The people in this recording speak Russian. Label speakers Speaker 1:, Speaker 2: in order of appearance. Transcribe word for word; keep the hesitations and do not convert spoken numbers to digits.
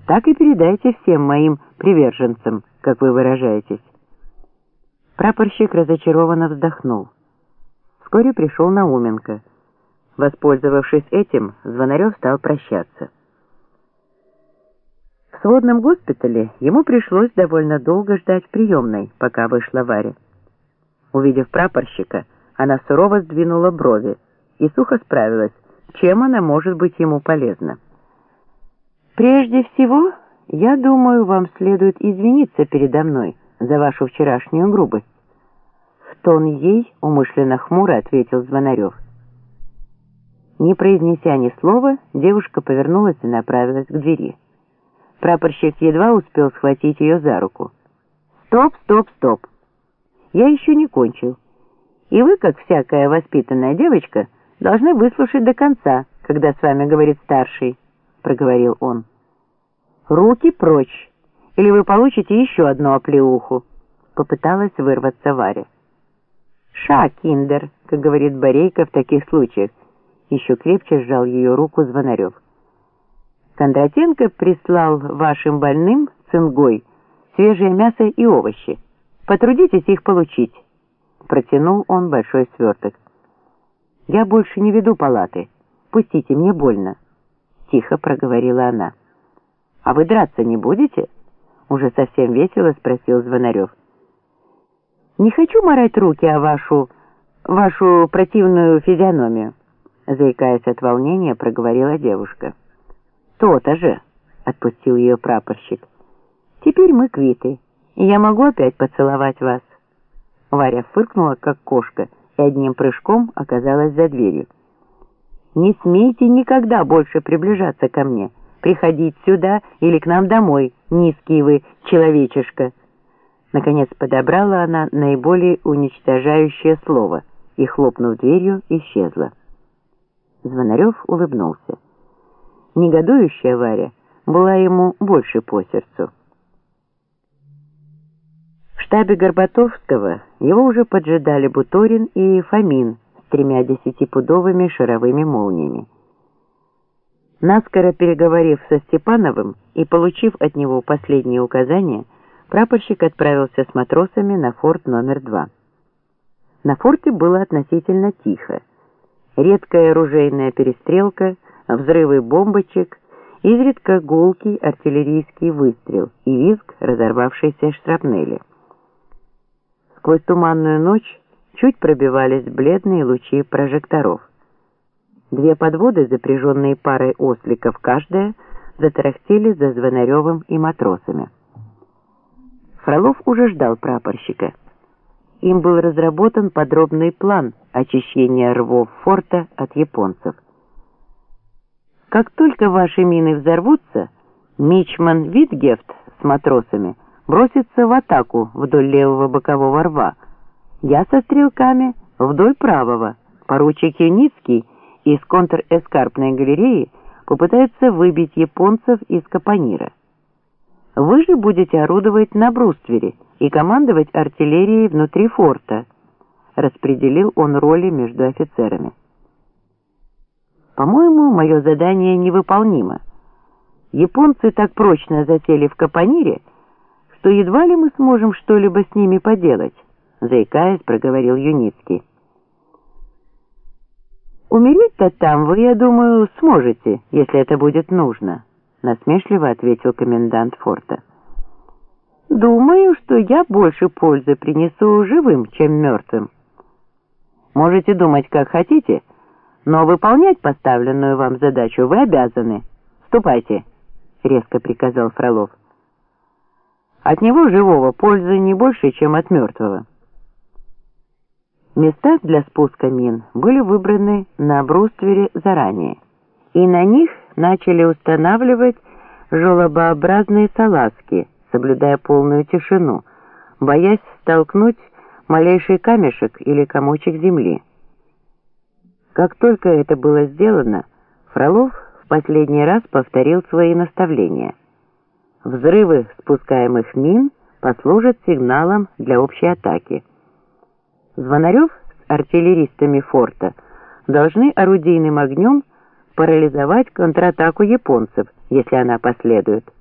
Speaker 1: Так и передайте всем моим приверженцам, как вы выражаетесь». Прапорщик разочарованно вздохнул. Вскоре пришел Науменко. Воспользовавшись этим, Звонарев стал прощаться. В сводном госпитале ему пришлось довольно долго ждать в приемной, пока вышла Варя. Увидев прапорщика, она сурово сдвинула брови и сухо справилась, чем она может быть ему полезна. «Прежде всего, я думаю, вам следует извиниться передо мной за вашу вчерашнюю грубость». В тон ей умышленно хмуро ответил Звонарев. Не произнеся ни слова, девушка повернулась и направилась к двери. Прапорщик едва успел схватить ее за руку. «Стоп, стоп, стоп! Я еще не кончил. И вы, как всякая воспитанная девочка, должны выслушать до конца, когда с вами говорит старший», — проговорил он. «Руки прочь, или вы получите еще одну оплеуху», — попыталась вырваться Варя. «Ша, киндер», как говорит Борейко в таких случаях, еще крепче сжал ее руку Звонарев. «Кондратенко прислал вашим больным цингой свежее мясо и овощи. Потрудитесь их получить», — протянул он большой сверток. «Я больше не веду палаты. Пустите, мне больно», — тихо проговорила она. «А вы драться не будете?» — уже совсем весело спросил Звонарев. «Не хочу марать руки о вашу... вашу противную физиономию», — заикаясь от волнения, проговорила девушка. «То-то же», — отпустил ее прапорщик. «Теперь мы квиты, и я могу опять поцеловать вас». Варя фыркнула, как кошка, и одним прыжком оказалась за дверью. «Не смейте никогда больше приближаться ко мне, приходить сюда или к нам домой, низкий вы человечишка». Наконец подобрала она наиболее уничтожающее слово и, хлопнув дверью, исчезла. Звонарев улыбнулся. Негодующая Варя была ему больше по сердцу. В штабе Горбатовского его уже поджидали Буторин и Фомин с тремя десятипудовыми шаровыми молниями. Наскоро переговорив со Степановым и получив от него последние указания, прапорщик отправился с матросами на форт номер два. На форте было относительно тихо. Редкая оружейная перестрелка, взрывы бомбочек, изредка гулкий артиллерийский выстрел и визг разорвавшейся шрапнели. Сквозь туманную ночь чуть пробивались бледные лучи прожекторов. Две подводы, запряженные парой осликов каждая, затарахтели за Звонаревым и матросами. Фролов уже ждал прапорщика. Им был разработан подробный план очищения рвов форта от японцев. «Как только ваши мины взорвутся, мичман Витгефт с матросами бросится в атаку вдоль левого бокового рва. Я со стрелками вдоль правого. Поручик Юницкий из контр-эскарпной галереи попытается выбить японцев из капонира. Вы же будете орудовать на бруствере и командовать артиллерией внутри форта», — распределил он роли между офицерами. «По-моему, мое задание невыполнимо. Японцы так прочно засели в капонире, что едва ли мы сможем что-либо с ними поделать», — заикаясь, проговорил Юницкий. «Умереть-то там вы, я думаю, сможете, если это будет нужно», — насмешливо ответил комендант форта. «Думаю, что я больше пользы принесу живым, чем мертвым. Можете думать, как хотите, но выполнять поставленную вам задачу вы обязаны. Ступайте», — резко приказал Фролов. «От него живого пользы не больше, чем от мертвого». Места для спуска мин были выбраны на бруствере заранее, и на них начали устанавливать желобообразные салазки, соблюдая полную тишину, боясь столкнуть малейший камешек или комочек земли. Как только это было сделано, Фролов в последний раз повторил свои наставления. Взрывы спускаемых мин послужат сигналом для общей атаки. Звонарев с артиллеристами форта должны орудийным огнем парализовать контратаку японцев, если она последует.